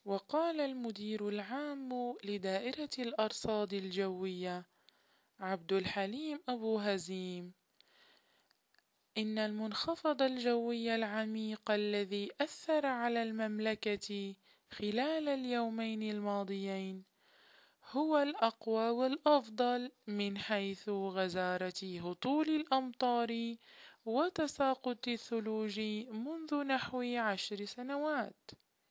وقال المدير العام لدائرة الأرصاد الجوية عبد الحليم أبو هزيم: إن المنخفض الجوي العميق الذي أثر على المملكة خلال اليومين الماضيين هو الأقوى والأفضل من حيث غزارة هطول الأمطار وتساقط الثلوج منذ نحو 10 سنوات.